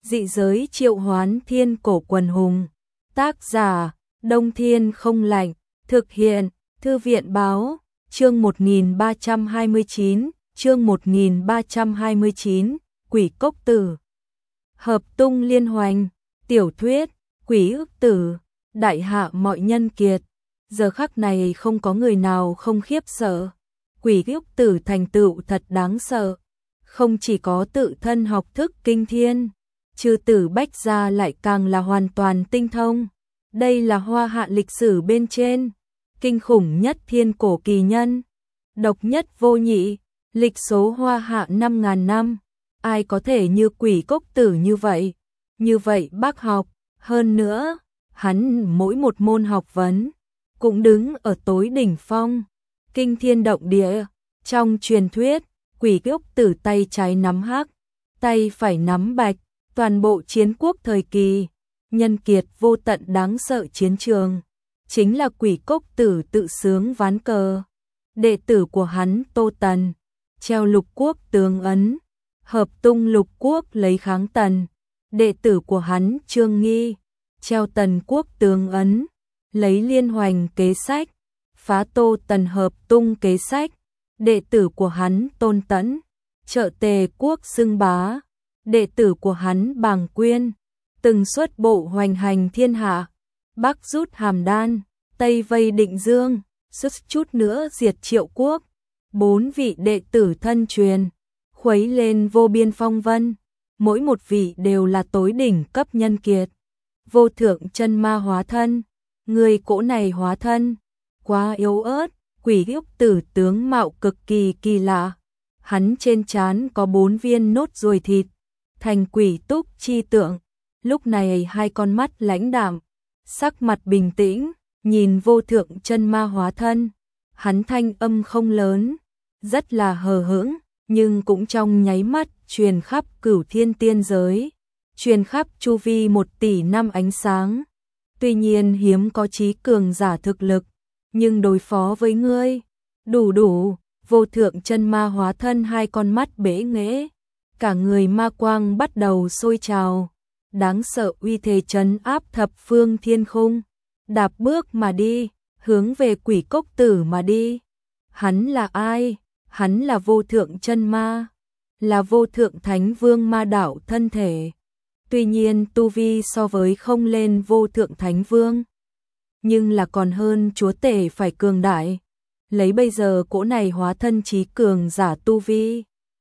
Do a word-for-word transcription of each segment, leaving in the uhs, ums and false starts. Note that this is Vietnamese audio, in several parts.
Dị giới triệu hoán thiên cổ quần hùng. Tác giả, Đông Thiên Không Lạnh. Thực hiện, Thư viện Báo. Chương một nghìn ba trăm hai mươi chín, chương một nghìn ba trăm hai mươi chín, Quỷ Cốc Tử. Hợp tung liên hoành, tiểu thuyết, Quỷ Ức Tử, đại hạ mọi nhân kiệt. Giờ khắc này không có người nào không khiếp sợ. Quỷ Ức Tử thành tựu thật đáng sợ. Không chỉ có tự thân học thức kinh thiên, Trừ Tử Bách gia lại càng là hoàn toàn tinh thông. Đây là hoa hạ lịch sử bên trên, kinh khủng nhất thiên cổ kỳ nhân, độc nhất vô nhị, lịch số hoa hạ năm ngàn năm. Ai có thể như Quỷ Cốc Tử như vậy, như vậy bác học, hơn nữa, hắn mỗi một môn học vấn, cũng đứng ở tối đỉnh phong, kinh thiên động địa. Trong truyền thuyết, Quỷ Cốc Tử tay trái nắm hắc, tay phải nắm bạch, toàn bộ chiến quốc thời kỳ, nhân kiệt vô tận đáng sợ chiến trường, chính là Quỷ Cốc Tử tự sướng ván cờ. Đệ tử của hắn Tô Tần, treo lục quốc tướng ấn, hợp tung lục quốc lấy kháng Tần. Đệ tử của hắn Trương Nghi, treo Tần quốc tướng ấn, lấy liên hoành kế sách, phá Tô Tần hợp tung kế sách. Đệ tử của hắn Tôn Tẫn, trợ Tề quốc xưng bá. Đệ tử của hắn Bàng Quyên, từng xuất bộ hoành hành thiên hạ, Bắc rút Hàm Đan, Tây vây Định Dương, suýt chút nữa diệt Triệu quốc. Bốn vị đệ tử thân truyền, khuấy lên vô biên phong vân, mỗi một vị đều là tối đỉnh cấp nhân kiệt. Vô thượng chân ma hóa thân, người cỗ này hóa thân, quá yếu ớt. Quỷ Cốc Tử tướng mạo cực kỳ kỳ lạ, hắn trên trán có bốn viên nốt ruồi thịt, thành quỷ túc chi tượng. Lúc này hai con mắt lãnh đạm, sắc mặt bình tĩnh, nhìn vô thượng chân ma hóa thân. Hắn thanh âm không lớn, rất là hờ hững, nhưng cũng trong nháy mắt truyền khắp cửu thiên tiên giới, truyền khắp chu vi một tỷ năm ánh sáng. Tuy nhiên hiếm có trí cường giả thực lực, nhưng đối phó với ngươi, đủ đủ. Vô thượng chân ma hóa thân hai con mắt bể nghễ, cả người ma quang bắt đầu sôi trào, đáng sợ uy thế trấn áp thập phương thiên khung, đạp bước mà đi, hướng về Quỷ Cốc Tử mà đi. Hắn là ai? Hắn là vô thượng chân ma, là vô thượng thánh vương ma đạo thân thể. Tuy nhiên tu vi so với không lên vô thượng thánh vương, nhưng là còn hơn chúa tể phải cường đại. Lấy bây giờ cỗ này hóa thân trí cường giả tu vi,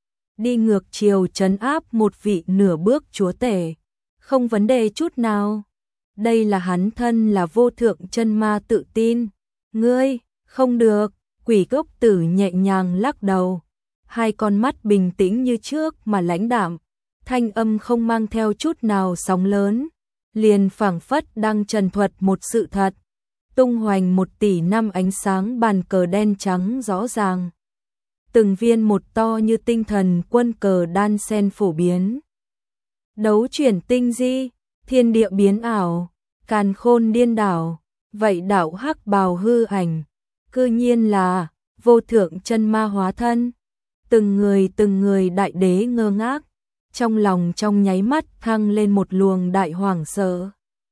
đi ngược chiều trấn áp một vị nửa bước chúa tể, không vấn đề chút nào. Đây là hắn thân là vô thượng chân ma tự tin. Ngươi, không được. Quỷ Cốc Tử nhẹ nhàng lắc đầu, hai con mắt bình tĩnh như trước mà lãnh đạm, thanh âm không mang theo chút nào sóng lớn, liền phảng phất đang trần thuật một sự thật. Tung hoành một tỷ năm ánh sáng bàn cờ đen trắng rõ ràng, từng viên một to như tinh thần quân cờ đan sen phổ biến. Đấu chuyển tinh di, thiên địa biến ảo, càn khôn điên đảo, vậy đạo hắc bào hư ảnh, cư nhiên là vô thượng chân ma hóa thân. Từng người từng người đại đế ngơ ngác, trong lòng trong nháy mắt thăng lên một luồng đại hoảng sợ.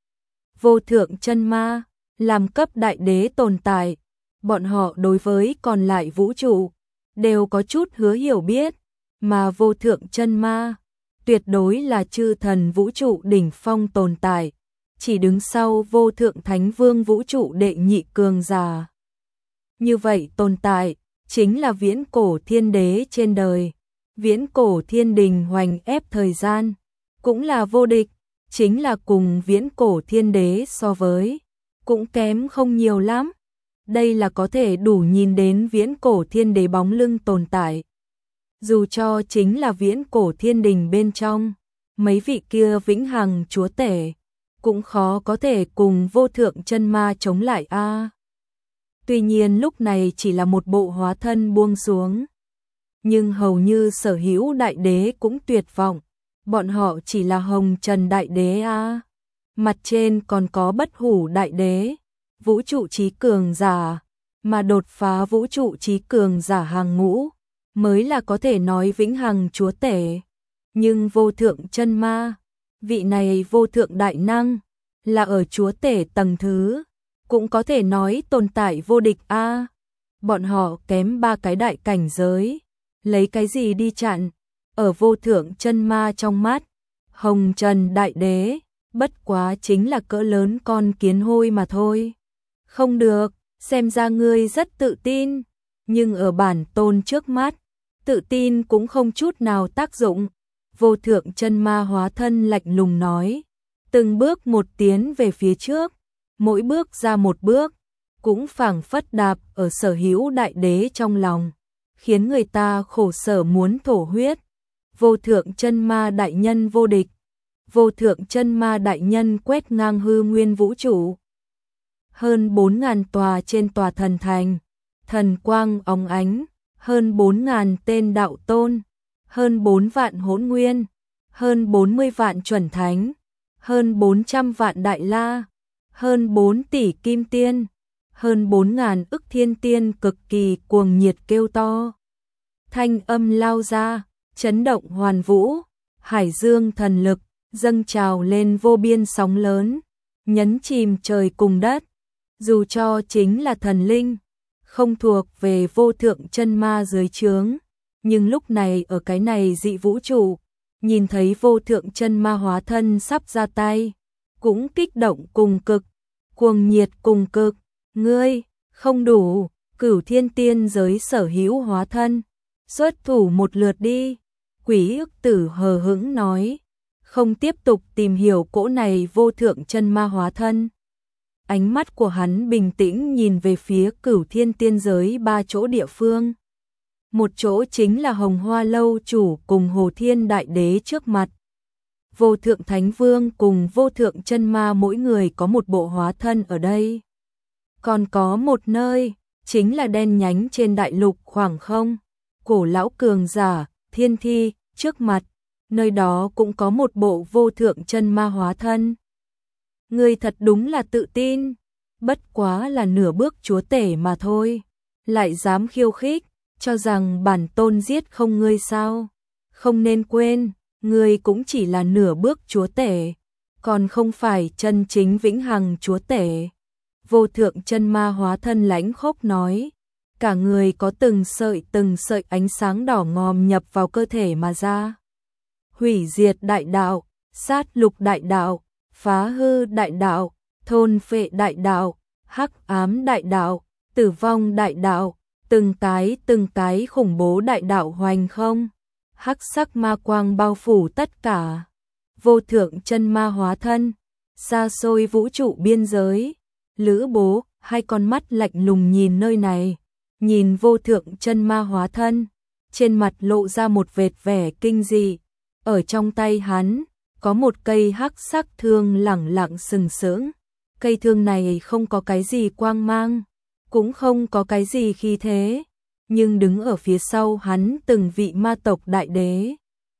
Vô thượng chân ma, làm cấp đại đế tồn tại, bọn họ đối với còn lại vũ trụ đều có chút hứa hiểu biết, mà vô thượng chân ma tuyệt đối là chư thần vũ trụ đỉnh phong tồn tại, chỉ đứng sau vô thượng thánh vương vũ trụ đệ nhị cường giả. Như vậy tồn tại chính là viễn cổ thiên đế trên đời, viễn cổ thiên đình hoành ép thời gian, cũng là vô địch, chính là cùng viễn cổ thiên đế so với, cũng kém không nhiều lắm. Đây là có thể đủ nhìn đến viễn cổ thiên đế bóng lưng tồn tại. Dù cho chính là viễn cổ thiên đình bên trong, mấy vị kia vĩnh hằng chúa tể, cũng khó có thể cùng vô thượng chân ma chống lại a. À, tuy nhiên lúc này chỉ là một bộ hóa thân buông xuống. Nhưng hầu như sở hữu đại đế cũng tuyệt vọng, bọn họ chỉ là hồng trần đại đế a. À, mặt trên còn có bất hủ đại đế, vũ trụ trí cường giả, mà đột phá vũ trụ trí cường giả hàng ngũ, mới là có thể nói vĩnh hằng chúa tể. Nhưng vô thượng chân ma, vị này vô thượng đại năng, là ở chúa tể tầng thứ, cũng có thể nói tồn tại vô địch a. Bọn họ kém ba cái đại cảnh giới, lấy cái gì đi chặn? Ở vô thượng chân ma trong mắt, Hồng Trần Đại Đế, bất quá chính là cỡ lớn con kiến hôi mà thôi. Không được, xem ra ngươi rất tự tin, nhưng ở bản tôn trước mắt, tự tin cũng không chút nào tác dụng. Vô thượng chân ma hóa thân lạnh lùng nói, từng bước một tiến về phía trước, mỗi bước ra một bước, cũng phảng phất đạp ở sở hữu đại đế trong lòng, khiến người ta khổ sở muốn thổ huyết. Vô thượng chân ma đại nhân vô địch, vô thượng chân ma đại nhân quét ngang hư nguyên vũ trụ. Hơn bốn ngàn tòa trên tòa thần thành, thần quang óng ánh, hơn bốn ngàn tên đạo tôn, hơn bốn vạn hỗn nguyên, hơn bốn mươi vạn chuẩn thánh, hơn bốn trăm vạn đại la, hơn bốn tỷ kim tiên, hơn bốn ngàn ức thiên tiên cực kỳ cuồng nhiệt kêu to. Thanh âm lao ra, chấn động hoàn vũ, hải dương thần lực, dâng trào lên vô biên sóng lớn, nhấn chìm trời cùng đất. Dù cho chính là thần linh, không thuộc về vô thượng chân ma dưới trướng, nhưng lúc này ở cái này dị vũ trụ, nhìn thấy vô thượng chân ma hóa thân sắp ra tay, cũng kích động cùng cực, cuồng nhiệt cùng cực. Ngươi, không đủ, Cửu Thiên Tiên giới sở hữu hóa thân, xuất thủ một lượt đi. Quỷ ức tử hờ hững nói, không tiếp tục tìm hiểu cỗ này vô thượng chân ma hóa thân. Ánh mắt của hắn bình tĩnh nhìn về phía Cửu Thiên Tiên giới ba chỗ địa phương. Một chỗ chính là Hồng Hoa Lâu chủ cùng Hồ Thiên Đại Đế trước mặt. Vô thượng Thánh Vương cùng vô thượng chân ma mỗi người có một bộ hóa thân ở đây. Còn có một nơi, chính là đen nhánh trên đại lục khoảng không, cổ lão cường giả, thiên thi, trước mặt, nơi đó cũng có một bộ vô thượng chân ma hóa thân. Ngươi thật đúng là tự tin, bất quá là nửa bước chúa tể mà thôi, lại dám khiêu khích, cho rằng bản tôn giết không ngươi sao? Không nên quên, ngươi cũng chỉ là nửa bước chúa tể, còn không phải chân chính vĩnh hằng chúa tể. Vô thượng chân ma hóa thân lãnh khốc nói, cả người có từng sợi từng sợi ánh sáng đỏ ngòm nhập vào cơ thể mà ra. Hủy diệt đại đạo, sát lục đại đạo, phá hư đại đạo, thôn phệ đại đạo, hắc ám đại đạo, tử vong đại đạo, từng cái từng cái khủng bố đại đạo hoành không, hắc sắc ma quang bao phủ tất cả. Vô thượng chân ma hóa thân, xa xôi vũ trụ biên giới, Lữ Bố, hai con mắt lạnh lùng nhìn nơi này, nhìn vô thượng chân ma hóa thân, trên mặt lộ ra một vệt vẻ kinh dị. Ở trong tay hắn, có một cây hắc sắc thương lẳng lặng sừng sững. Cây thương này không có cái gì quang mang, cũng không có cái gì khí thế, nhưng đứng ở phía sau hắn từng vị ma tộc đại đế,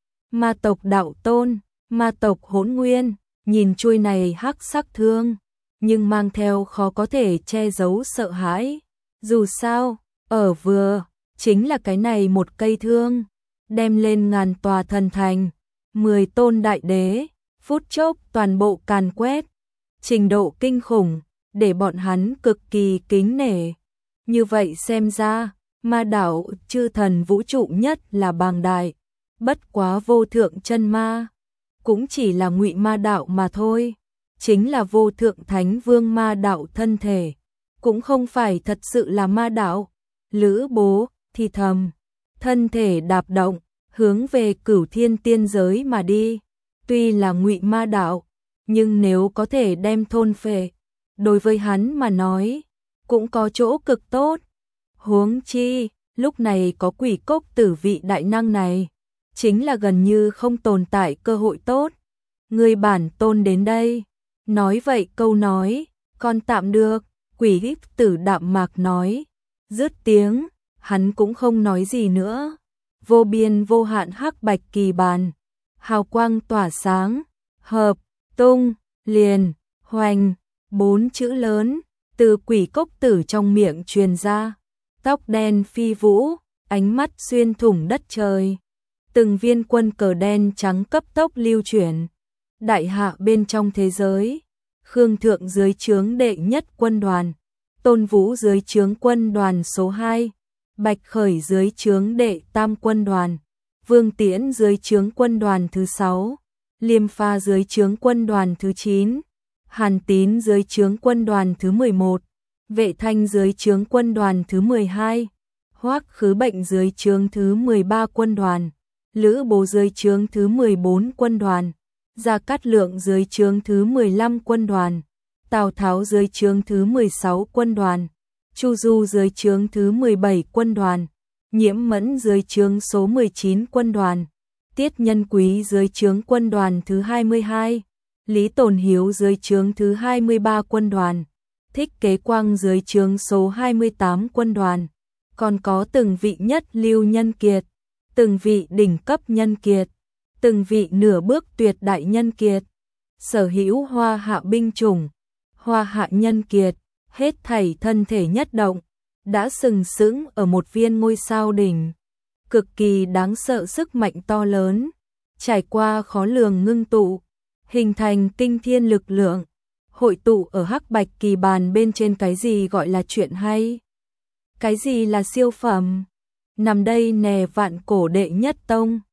ma tộc đạo tôn, ma tộc hỗn nguyên, nhìn chuôi này hắc sắc thương, nhưng mang theo khó có thể che giấu sợ hãi. Dù sao, ở vừa, chính là cái này một cây thương, đem lên ngàn tòa thần thành, mười tôn đại đế, phút chốc toàn bộ càn quét, trình độ kinh khủng, để bọn hắn cực kỳ kính nể. Như vậy xem ra, ma đạo chư thần vũ trụ nhất là bàng đại, bất quá vô thượng chân ma, cũng chỉ là ngụy ma đạo mà thôi, chính là vô thượng thánh vương ma đạo thân thể, cũng không phải thật sự là ma đạo. Lữ Bố thì thầm, thân thể đạp động, hướng về Cửu Thiên Tiên giới mà đi. Tuy là ngụy ma đạo, nhưng nếu có thể đem thôn phệ, đối với hắn mà nói, cũng có chỗ cực tốt. Huống chi, lúc này có Quỷ Cốc Tử vị đại năng này, chính là gần như không tồn tại cơ hội tốt. Người bản tôn đến đây, nói vậy câu nói, con tạm được. Quỷ Cốc Tử đạm mạc nói, dứt tiếng, hắn cũng không nói gì nữa. Vô biên vô hạn hắc bạch kỳ bàn, hào quang tỏa sáng, hợp, tung, liền, hoành, bốn chữ lớn, từ Quỷ Cốc Tử trong miệng truyền ra. Tóc đen phi vũ, ánh mắt xuyên thủng đất trời. Từng viên quân cờ đen trắng cấp tốc lưu chuyển. đại hạ bên trong thế giới, Khương Thượng dưới trướng đệ nhất quân đoàn, Tôn Vũ dưới trướng quân đoàn số hai, Bạch Khởi dưới trướng đệ tam quân đoàn, Vương Tiễn dưới trướng quân đoàn thứ sáu, Liêm Pha dưới trướng quân đoàn thứ chín, Hàn Tín dưới trướng quân đoàn thứ mười một, Vệ Thanh dưới trướng quân đoàn thứ mười hai, Hoắc Khứ Bệnh dưới trướng thứ mười ba quân đoàn, Lữ Bố dưới trướng thứ mười bốn quân đoàn, Gia Cát Lượng dưới trướng thứ mười lăm quân đoàn, Tào Tháo dưới trướng thứ mười sáu quân đoàn, Chu Du dưới trướng thứ mười bảy quân đoàn, Nhiễm Mẫn dưới trướng số mười chín quân đoàn, Tiết Nhân Quý dưới trướng quân đoàn thứ hai mươi hai, Lý Tồn Hiếu dưới trướng thứ hai mươi ba quân đoàn, Thích Kế Quang dưới trướng số hai mươi tám quân đoàn, còn có từng vị nhất lưu nhân kiệt, từng vị đỉnh cấp nhân kiệt, từng vị nửa bước tuyệt đại nhân kiệt, sở hữu Hoa Hạ binh chủng, Hoa Hạ nhân kiệt, hết thảy thân thể nhất động, đã sừng sững ở một viên ngôi sao đỉnh, cực kỳ đáng sợ sức mạnh to lớn, trải qua khó lường ngưng tụ, hình thành kinh thiên lực lượng, hội tụ ở Hắc Bạch Kỳ Bàn bên trên. Cái gì gọi là chuyện hay? Cái gì là siêu phẩm? Nằm đây nè vạn cổ đệ nhất tông.